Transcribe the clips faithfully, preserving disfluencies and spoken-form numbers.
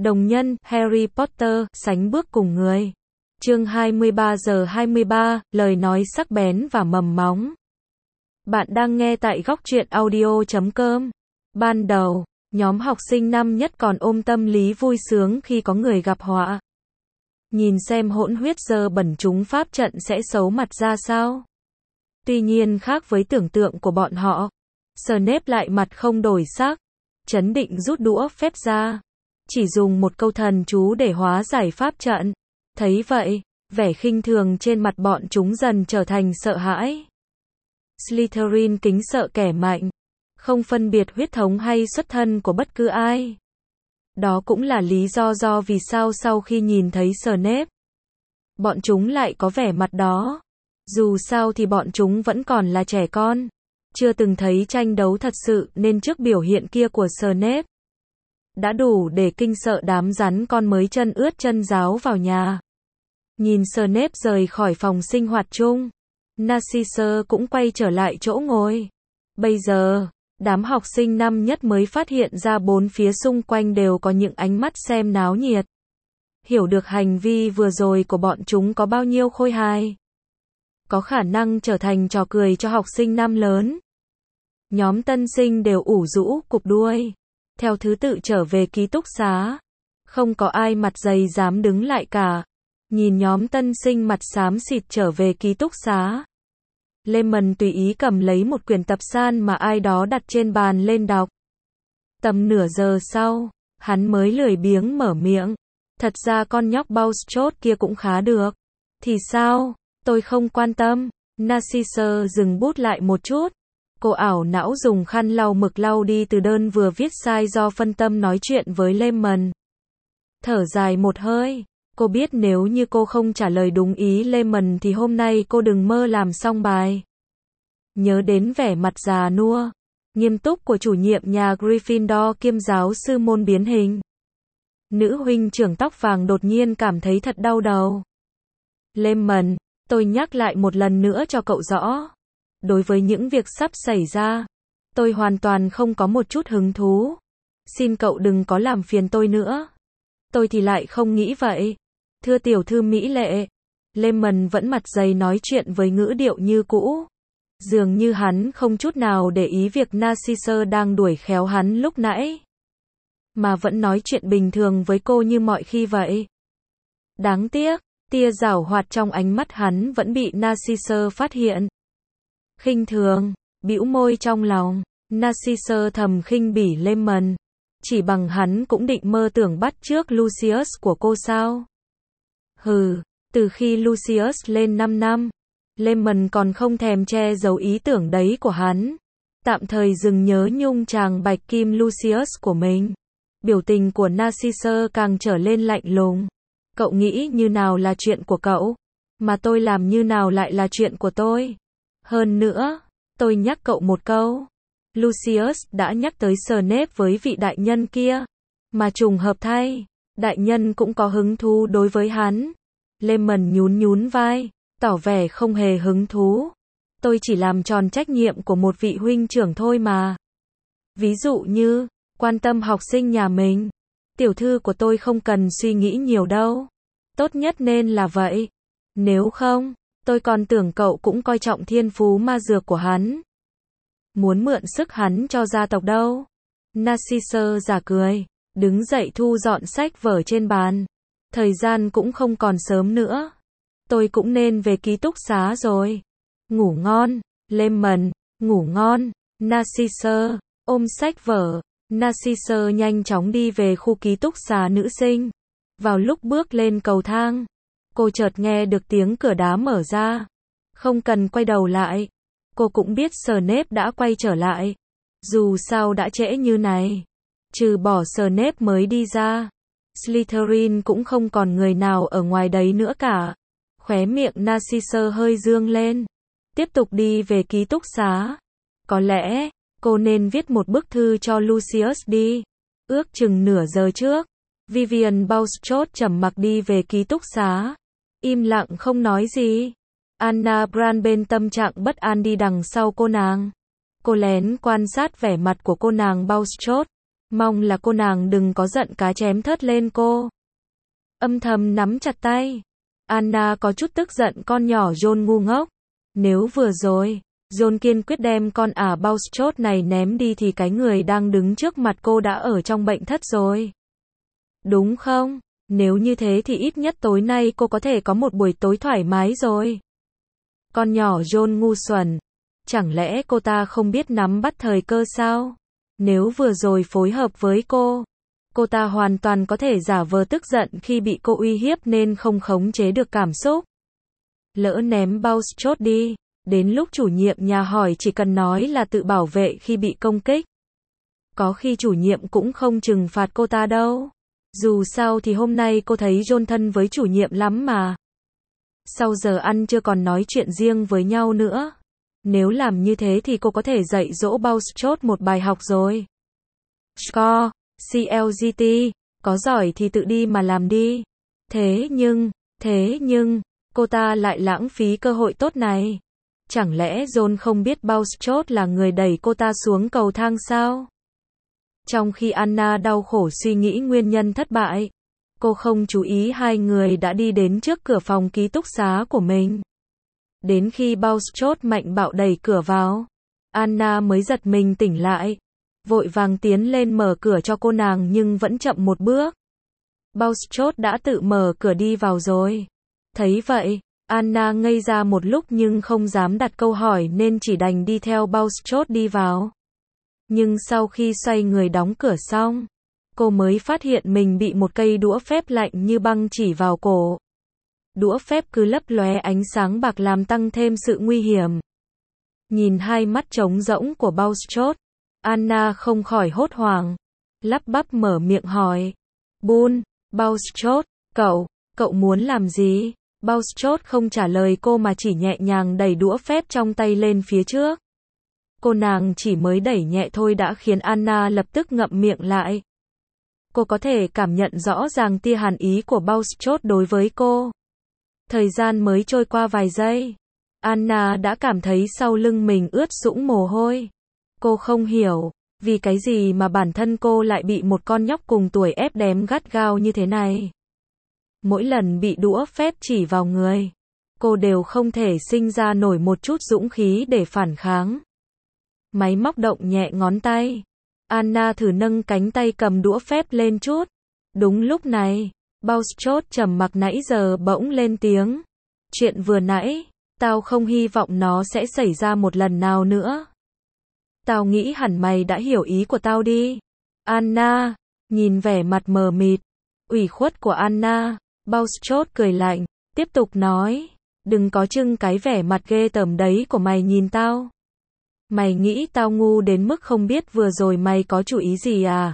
Đồng nhân, Harry Potter, sánh bước cùng người. Chương hai mươi ba giờ hai mươi ba, lời nói sắc bén và mầm móng. Bạn đang nghe tại góc truyện audio chấm com. Ban đầu, nhóm học sinh năm nhất còn ôm tâm lý vui sướng khi có người gặp họa. Nhìn xem hỗn huyết dơ bẩn chúng pháp trận sẽ xấu mặt ra sao. Tuy nhiên khác với tưởng tượng của bọn họ, Snape lại mặt không đổi sắc, trấn định rút đũa phép ra, chỉ dùng một câu thần chú để hóa giải pháp trận. Thấy vậy, vẻ khinh thường trên mặt bọn chúng dần trở thành sợ hãi. Slytherin kính sợ kẻ mạnh, không phân biệt huyết thống hay xuất thân của bất cứ ai. Đó cũng là lý do do vì sao sau khi nhìn thấy Snape, bọn chúng lại có vẻ mặt đó. Dù sao thì bọn chúng vẫn còn là trẻ con, chưa từng thấy tranh đấu thật sự nên trước biểu hiện kia của Snape, đã đủ để kinh sợ đám rắn con mới chân ướt chân ráo vào nhà. Nhìn Snape rời khỏi phòng sinh hoạt chung, Narcissa cũng quay trở lại chỗ ngồi. Bây giờ, đám học sinh năm nhất mới phát hiện ra bốn phía xung quanh đều có những ánh mắt xem náo nhiệt. Hiểu được hành vi vừa rồi của bọn chúng có bao nhiêu khôi hài, có khả năng trở thành trò cười cho học sinh năm lớn. Nhóm tân sinh đều ủ rũ cụp đuôi, theo thứ tự trở về ký túc xá. Không có ai mặt dày dám đứng lại cả. Nhìn nhóm tân sinh mặt xám xịt trở về ký túc xá, Lemon tùy ý cầm lấy một quyển tập san mà ai đó đặt trên bàn lên đọc. Tầm nửa giờ sau, hắn mới lười biếng mở miệng. Thật ra con nhóc Bouchot kia cũng khá được. Thì sao? Tôi không quan tâm. Narcissa dừng bút lại một chút. Cô ảo não dùng khăn lau mực lau đi từ đơn vừa viết sai do phân tâm nói chuyện với Lemon. Thở dài một hơi. Cô biết nếu như cô không trả lời đúng ý Lemon thì hôm nay cô đừng mơ làm xong bài. Nhớ đến vẻ mặt già nua, nghiêm túc của chủ nhiệm nhà Gryffindor kiêm giáo sư môn biến hình, nữ huynh trưởng tóc vàng đột nhiên cảm thấy thật đau đầu. Lemon, tôi nhắc lại một lần nữa cho cậu rõ. Đối với những việc sắp xảy ra, tôi hoàn toàn không có một chút hứng thú. Xin cậu đừng có làm phiền tôi nữa. Tôi thì lại không nghĩ vậy. Thưa tiểu thư mỹ lệ. Lemon vẫn mặt dày nói chuyện với ngữ điệu như cũ. Dường như hắn không chút nào để ý việc Narcissa đang đuổi khéo hắn lúc nãy, mà vẫn nói chuyện bình thường với cô như mọi khi vậy. Đáng tiếc, tia giảo hoạt trong ánh mắt hắn vẫn bị Narcissa phát hiện. Khinh thường, bĩu môi trong lòng, Narcissa thầm khinh bỉ Lemon. Chỉ bằng hắn cũng định mơ tưởng bắt chước Lucius của cô sao? Hừ, từ khi Lucius lên năm năm, Lemon còn không thèm che giấu ý tưởng đấy của hắn. Tạm thời dừng nhớ nhung chàng bạch kim Lucius của mình. Biểu tình của Narcissa càng trở lên lạnh lùng. Cậu nghĩ như nào là chuyện của cậu, mà tôi làm như nào lại là chuyện của tôi. Hơn nữa, tôi nhắc cậu một câu. Lucius đã nhắc tới Snape với vị đại nhân kia, mà trùng hợp thay, đại nhân cũng có hứng thú đối với hắn. Lemon nhún nhún vai, tỏ vẻ không hề hứng thú. Tôi chỉ làm tròn trách nhiệm của một vị huynh trưởng thôi mà. Ví dụ như, quan tâm học sinh nhà mình. Tiểu thư của tôi không cần suy nghĩ nhiều đâu. Tốt nhất nên là vậy. Nếu không, tôi còn tưởng cậu cũng coi trọng thiên phú ma dược của hắn. Muốn mượn sức hắn cho gia tộc đâu. Narcissa giả cười, đứng dậy thu dọn sách vở trên bàn. Thời gian cũng không còn sớm nữa. Tôi cũng nên về ký túc xá rồi. Ngủ ngon, Lemon, ngủ ngon. Narcissa, ôm sách vở, Narcissa nhanh chóng đi về khu ký túc xá nữ sinh. Vào lúc bước lên cầu thang, cô chợt nghe được tiếng cửa đá mở ra. Không cần quay đầu lại. Cô cũng biết Snape đã quay trở lại. Dù sao đã trễ như này, trừ bỏ Snape mới đi ra, Slytherin cũng không còn người nào ở ngoài đấy nữa cả. Khóe miệng Narcissa hơi dương lên. Tiếp tục đi về ký túc xá. Có lẽ, cô nên viết một bức thư cho Lucius đi. Ước chừng nửa giờ trước, Vivian Bouchot trầm mặc đi về ký túc xá. Im lặng không nói gì. Anna Brand bên tâm trạng bất an đi đằng sau cô nàng. Cô lén quan sát vẻ mặt của cô nàng Bouchot. Mong là cô nàng đừng có giận cá chém thớt lên cô. Âm thầm nắm chặt tay. Anna có chút tức giận con nhỏ John ngu ngốc. Nếu vừa rồi, John kiên quyết đem con ả Bouchot này ném đi thì cái người đang đứng trước mặt cô đã ở trong bệnh thất rồi. Đúng không? Nếu như thế thì ít nhất tối nay cô có thể có một buổi tối thoải mái rồi. Con nhỏ John ngu xuẩn. Chẳng lẽ cô ta không biết nắm bắt thời cơ sao? Nếu vừa rồi phối hợp với cô, cô ta hoàn toàn có thể giả vờ tức giận khi bị cô uy hiếp nên không khống chế được cảm xúc. Lỡ ném Bouchot đi, đến lúc chủ nhiệm nhà hỏi chỉ cần nói là tự bảo vệ khi bị công kích. Có khi chủ nhiệm cũng không trừng phạt cô ta đâu. Dù sao thì hôm nay cô thấy John thân với chủ nhiệm lắm mà. Sau giờ ăn chưa còn nói chuyện riêng với nhau nữa. Nếu làm như thế thì cô có thể dạy dỗ Bouchot một bài học rồi. Score, xê lờ giê tê, có giỏi thì tự đi mà làm đi. Thế nhưng, thế nhưng, cô ta lại lãng phí cơ hội tốt này. Chẳng lẽ John không biết Bouchot là người đẩy cô ta xuống cầu thang sao? Trong khi Anna đau khổ suy nghĩ nguyên nhân thất bại, cô không chú ý hai người đã đi đến trước cửa phòng ký túc xá của mình. Đến khi Bouchot mạnh bạo đẩy cửa vào, Anna mới giật mình tỉnh lại, vội vàng tiến lên mở cửa cho cô nàng nhưng vẫn chậm một bước. Bouchot đã tự mở cửa đi vào rồi. Thấy vậy, Anna ngây ra một lúc nhưng không dám đặt câu hỏi nên chỉ đành đi theo Bouchot đi vào. Nhưng sau khi xoay người đóng cửa xong, cô mới phát hiện mình bị một cây đũa phép lạnh như băng chỉ vào cổ. Đũa phép cứ lấp lóe ánh sáng bạc làm tăng thêm sự nguy hiểm. Nhìn hai mắt trống rỗng của Bouchot, Anna không khỏi hốt hoảng, lắp bắp mở miệng hỏi. Bun, Bouchot, cậu, cậu muốn làm gì? Bouchot không trả lời cô mà chỉ nhẹ nhàng đẩy đũa phép trong tay lên phía trước. Cô nàng chỉ mới đẩy nhẹ thôi đã khiến Anna lập tức ngậm miệng lại. Cô có thể cảm nhận rõ ràng tia hàn ý của Bouchot đối với cô. Thời gian mới trôi qua vài giây, Anna đã cảm thấy sau lưng mình ướt sũng mồ hôi. Cô không hiểu, vì cái gì mà bản thân cô lại bị một con nhóc cùng tuổi ép đếm gắt gao như thế này. Mỗi lần bị đũa phép chỉ vào người, cô đều không thể sinh ra nổi một chút dũng khí để phản kháng. Máy móc động nhẹ ngón tay. Anna thử nâng cánh tay cầm đũa phép lên chút. Đúng lúc này, Bouchot trầm mặc nãy giờ bỗng lên tiếng. Chuyện vừa nãy, tao không hy vọng nó sẽ xảy ra một lần nào nữa. Tao nghĩ hẳn mày đã hiểu ý của tao đi. Anna, nhìn vẻ mặt mờ mịt, ủy khuất của Anna, Bouchot cười lạnh, tiếp tục nói. Đừng có trưng cái vẻ mặt ghê tởm đấy của mày nhìn tao. Mày nghĩ tao ngu đến mức không biết vừa rồi mày có chủ ý gì à?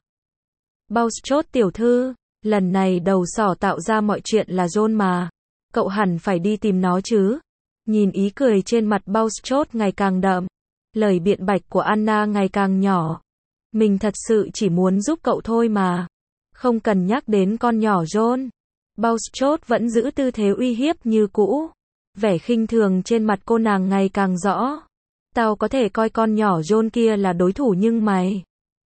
Bouchot tiểu thư, lần này đầu sỏ tạo ra mọi chuyện là John mà. Cậu hẳn phải đi tìm nó chứ. Nhìn ý cười trên mặt Bouchot ngày càng đậm, lời biện bạch của Anna ngày càng nhỏ. Mình thật sự chỉ muốn giúp cậu thôi mà. Không cần nhắc đến con nhỏ John. Bouchot vẫn giữ tư thế uy hiếp như cũ. Vẻ khinh thường trên mặt cô nàng ngày càng rõ. Tao có thể coi con nhỏ John kia là đối thủ nhưng mày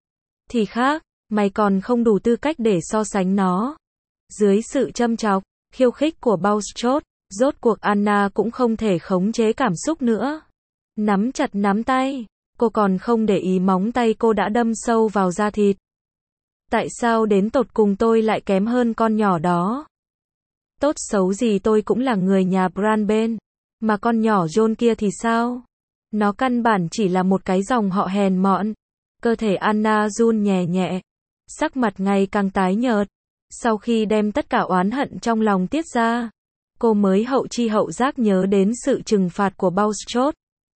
thì khác, mày còn không đủ tư cách để so sánh nó. Dưới sự châm chọc, khiêu khích của Bouchot, rốt cuộc Anna cũng không thể khống chế cảm xúc nữa. Nắm chặt nắm tay, cô còn không để ý móng tay cô đã đâm sâu vào da thịt. Tại sao đến tột cùng tôi lại kém hơn con nhỏ đó? Tốt xấu gì tôi cũng là người nhà Brandben, mà con nhỏ John kia thì sao? Nó căn bản chỉ là một cái dòng họ hèn mọn. Cơ thể Anna run nhẹ nhẹ, sắc mặt ngày càng tái nhợt. Sau khi đem tất cả oán hận trong lòng tiết ra, cô mới hậu chi hậu giác nhớ đến sự trừng phạt của Bouchot.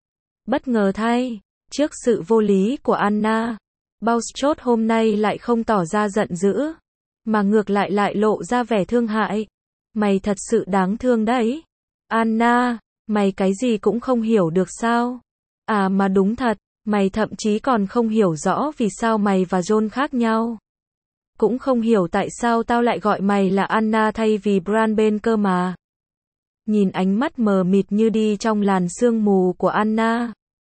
Bất ngờ thay, trước sự vô lý của Anna, Bouchot hôm nay lại không tỏ ra giận dữ, mà ngược lại lại lộ ra vẻ thương hại. Mày thật sự đáng thương đấy. Anna, mày cái gì cũng không hiểu được sao? À mà đúng thật, mày thậm chí còn không hiểu rõ vì sao mày và John khác nhau. Cũng không hiểu tại sao tao lại gọi mày là Anna thay vì Brandben cơ mà. Nhìn ánh mắt mờ mịt như đi trong làn sương mù của Anna,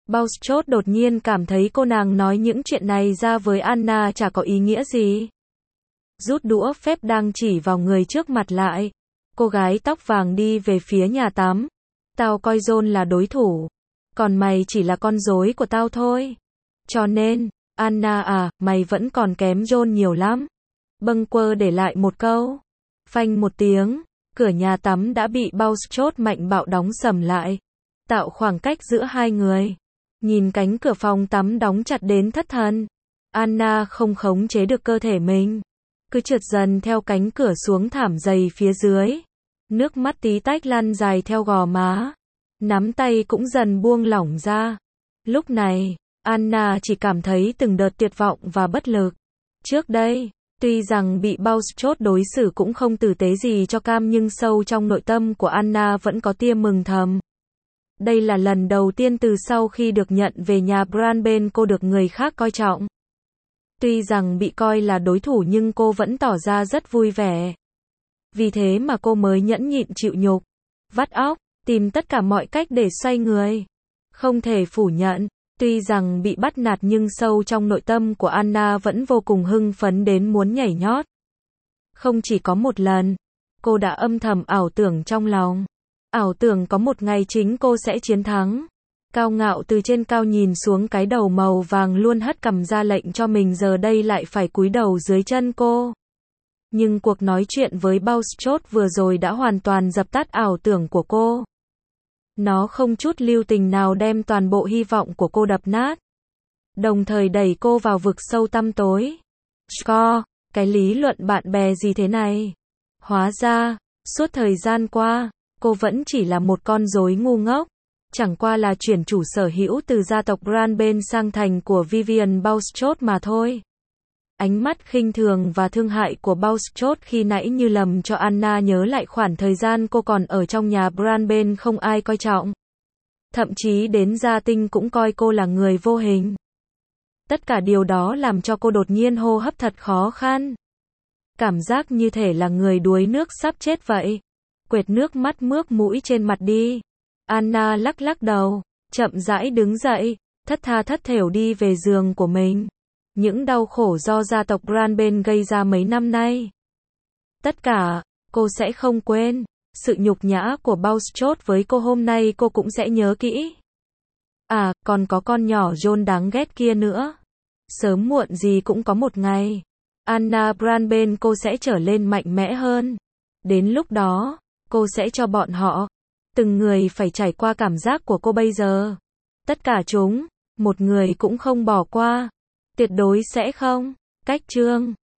Bouchot đột nhiên cảm thấy cô nàng nói những chuyện này ra với Anna chả có ý nghĩa gì. Rút đũa phép đang chỉ vào người trước mặt lại. Cô gái tóc vàng đi về phía nhà tắm. Tao coi John là đối thủ. Còn mày chỉ là con rối của tao thôi. Cho nên, Anna à, mày vẫn còn kém John nhiều lắm. Bâng quơ để lại một câu. Phanh một tiếng, cửa nhà tắm đã bị Bouchot mạnh bạo đóng sầm lại. Tạo khoảng cách giữa hai người. Nhìn cánh cửa phòng tắm đóng chặt đến thất thần. Anna không khống chế được cơ thể mình. Cứ trượt dần theo cánh cửa xuống thảm dày phía dưới. Nước mắt tí tách lăn dài theo gò má. Nắm tay cũng dần buông lỏng ra. Lúc này, Anna chỉ cảm thấy từng đợt tuyệt vọng và bất lực. Trước đây, tuy rằng bị Bouchot đối xử cũng không tử tế gì cho Cam nhưng sâu trong nội tâm của Anna vẫn có tia mừng thầm. Đây là lần đầu tiên từ sau khi được nhận về nhà Branben cô được người khác coi trọng. Tuy rằng bị coi là đối thủ nhưng cô vẫn tỏ ra rất vui vẻ. Vì thế mà cô mới nhẫn nhịn chịu nhục, vắt óc, tìm tất cả mọi cách để xoay người. Không thể phủ nhận, tuy rằng bị bắt nạt nhưng sâu trong nội tâm của Anna vẫn vô cùng hưng phấn đến muốn nhảy nhót. Không chỉ có một lần, cô đã âm thầm ảo tưởng trong lòng. Ảo tưởng có một ngày chính cô sẽ chiến thắng. Cao ngạo từ trên cao nhìn xuống cái đầu màu vàng luôn hất cằm ra lệnh cho mình giờ đây lại phải cúi đầu dưới chân cô. Nhưng cuộc nói chuyện với Bouchot vừa rồi đã hoàn toàn dập tắt ảo tưởng của cô. Nó không chút lưu tình nào đem toàn bộ hy vọng của cô đập nát. Đồng thời đẩy cô vào vực sâu tăm tối. Score, cái lý luận bạn bè gì thế này? Hóa ra, suốt thời gian qua, cô vẫn chỉ là một con rối ngu ngốc. Chẳng qua là chuyển chủ sở hữu từ gia tộc Branben sang thành của Vivian Bouchot mà thôi. Ánh mắt khinh thường và thương hại của Bouchot khi nãy như lầm cho Anna nhớ lại khoảng thời gian cô còn ở trong nhà Branben không ai coi trọng. Thậm chí đến gia tinh cũng coi cô là người vô hình. Tất cả điều đó làm cho cô đột nhiên hô hấp thật khó khăn. Cảm giác như thể là người đuối nước sắp chết vậy. Quệt nước mắt mướt mũi trên mặt đi. Anna lắc lắc đầu, chậm rãi đứng dậy, thất tha thất thểu đi về giường của mình. Những đau khổ do gia tộc Branben gây ra mấy năm nay. Tất cả, cô sẽ không quên. Sự nhục nhã của Bouchot với cô hôm nay cô cũng sẽ nhớ kỹ. À, còn có con nhỏ John đáng ghét kia nữa. Sớm muộn gì cũng có một ngày. Anna Branben cô sẽ trở lên mạnh mẽ hơn. Đến lúc đó, cô sẽ cho bọn họ, từng người phải trải qua cảm giác của cô bây giờ. Tất cả chúng, một người cũng không bỏ qua. Tuyệt đối sẽ không. Cách chương